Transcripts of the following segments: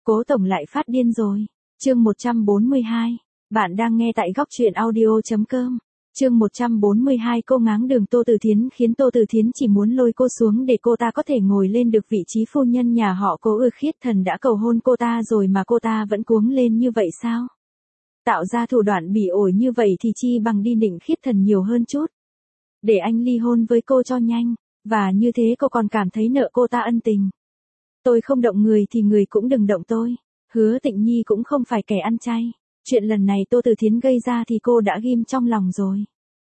Cố tổng lại phát điên rồi. Chương 142. Bạn đang nghe tại góc truyện audio.com. Chương 142. Cô ngáng đường Tô Từ Thiến khiến Tô Từ Thiến chỉ muốn lôi cô xuống để cô ta có thể ngồi lên được vị trí phu nhân nhà họ Cố. Khiết Thần đã cầu hôn cô ta rồi mà cô ta vẫn cuống lên như vậy sao? Tạo ra thủ đoạn bỉ ổi như vậy thì chi bằng đi nịnh Khiết Thần nhiều hơn chút. Để anh ly hôn với cô cho nhanh, và như thế cô còn cảm thấy nợ cô ta ân tình. Tôi không động người thì người cũng đừng động tôi. Hứa Tịnh Nhi cũng không phải kẻ ăn chay. Chuyện lần này Tô Từ Thiến gây ra thì cô đã ghim trong lòng rồi.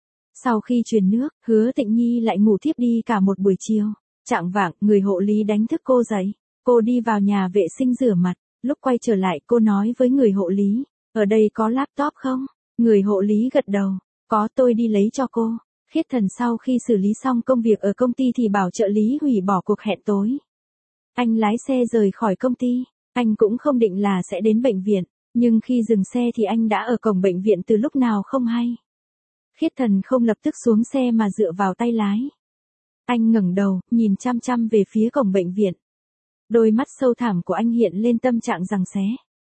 Sau khi truyền nước, Hứa Tịnh Nhi lại ngủ thiếp đi cả một buổi chiều. Chạng vạng, người hộ lý đánh thức cô dậy. Cô đi vào nhà vệ sinh rửa mặt. Lúc quay trở lại cô nói với người hộ lý, ở đây có laptop không? Người hộ lý gật đầu, có, tôi đi lấy cho cô. Khiết Thần sau khi xử lý xong công việc ở công ty thì bảo trợ lý hủy bỏ cuộc hẹn tối. Anh lái xe rời khỏi công ty. Anh cũng không định là sẽ đến bệnh viện, nhưng khi dừng xe thì anh đã ở cổng bệnh viện từ lúc nào không hay. Khiết Thần không lập tức xuống xe mà dựa vào tay lái. Anh ngẩng đầu, nhìn chăm chăm về phía cổng bệnh viện. Đôi mắt sâu thẳm của anh hiện lên tâm trạng giằng xé.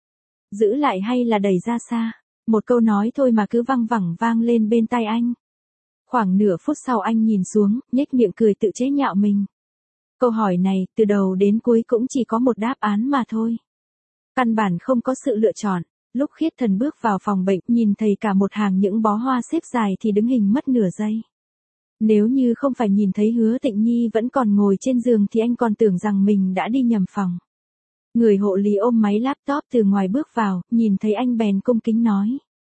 Giữ lại hay là đẩy ra xa? Một câu nói thôi mà cứ văng vẳng vang lên bên tai anh. Khoảng nửa phút sau anh nhìn xuống, nhếch miệng cười tự chế nhạo mình. Câu hỏi này, từ đầu đến cuối cũng chỉ có một đáp án mà thôi. Căn bản không có sự lựa chọn. Lúc Khiết Thần bước vào phòng bệnh, nhìn thấy cả một hàng những bó hoa xếp dài thì đứng hình mất nửa giây. Nếu như không phải nhìn thấy Hứa Tịnh Nhi vẫn còn ngồi trên giường thì anh còn tưởng rằng mình đã đi nhầm phòng. Người hộ lý ôm máy laptop từ ngoài bước vào, nhìn thấy anh bèn cung kính nói.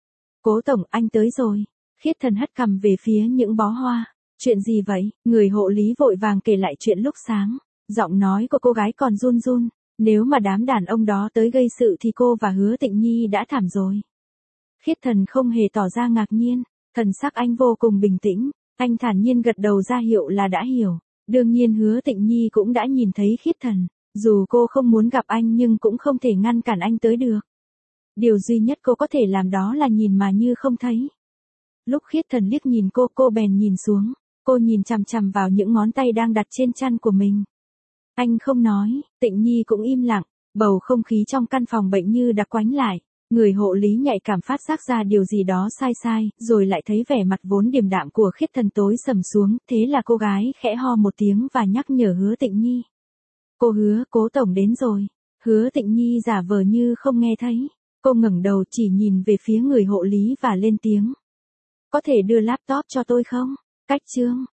Cố tổng, anh tới rồi. Khiết Thần hất cằm về phía những bó hoa. Chuyện gì vậy? Người hộ lý vội vàng kể lại chuyện lúc sáng. Giọng nói của cô gái còn run run. Nếu mà đám đàn ông đó tới gây sự thì cô và Hứa Tịnh Nhi đã thảm rồi. Khiết Thần không hề tỏ ra ngạc nhiên. Thần sắc anh vô cùng bình tĩnh. Anh thản nhiên gật đầu ra hiệu là đã hiểu. Đương nhiên Hứa Tịnh Nhi cũng đã nhìn thấy Khiết Thần. Dù cô không muốn gặp anh nhưng cũng không thể ngăn cản anh tới được. Điều duy nhất cô có thể làm đó là nhìn mà như không thấy. Lúc Khiết Thần liếc nhìn cô bèn nhìn xuống. Cô nhìn chằm chằm vào những ngón tay đang đặt trên chăn của mình. Anh không nói, Tịnh Nhi cũng im lặng, bầu không khí trong căn phòng bệnh như đặc quánh lại. Người hộ lý nhạy cảm phát giác ra điều gì đó sai, rồi lại thấy vẻ mặt vốn điềm đạm của Khiết Thần tối sầm xuống, thế là cô gái khẽ ho một tiếng và nhắc nhở Hứa Tịnh Nhi. Cô Hứa, Cố tổng đến rồi. Hứa Tịnh Nhi giả vờ như không nghe thấy. Cô ngẩng đầu chỉ nhìn về phía người hộ lý và lên tiếng. Có thể đưa laptop cho tôi không? Cách chương.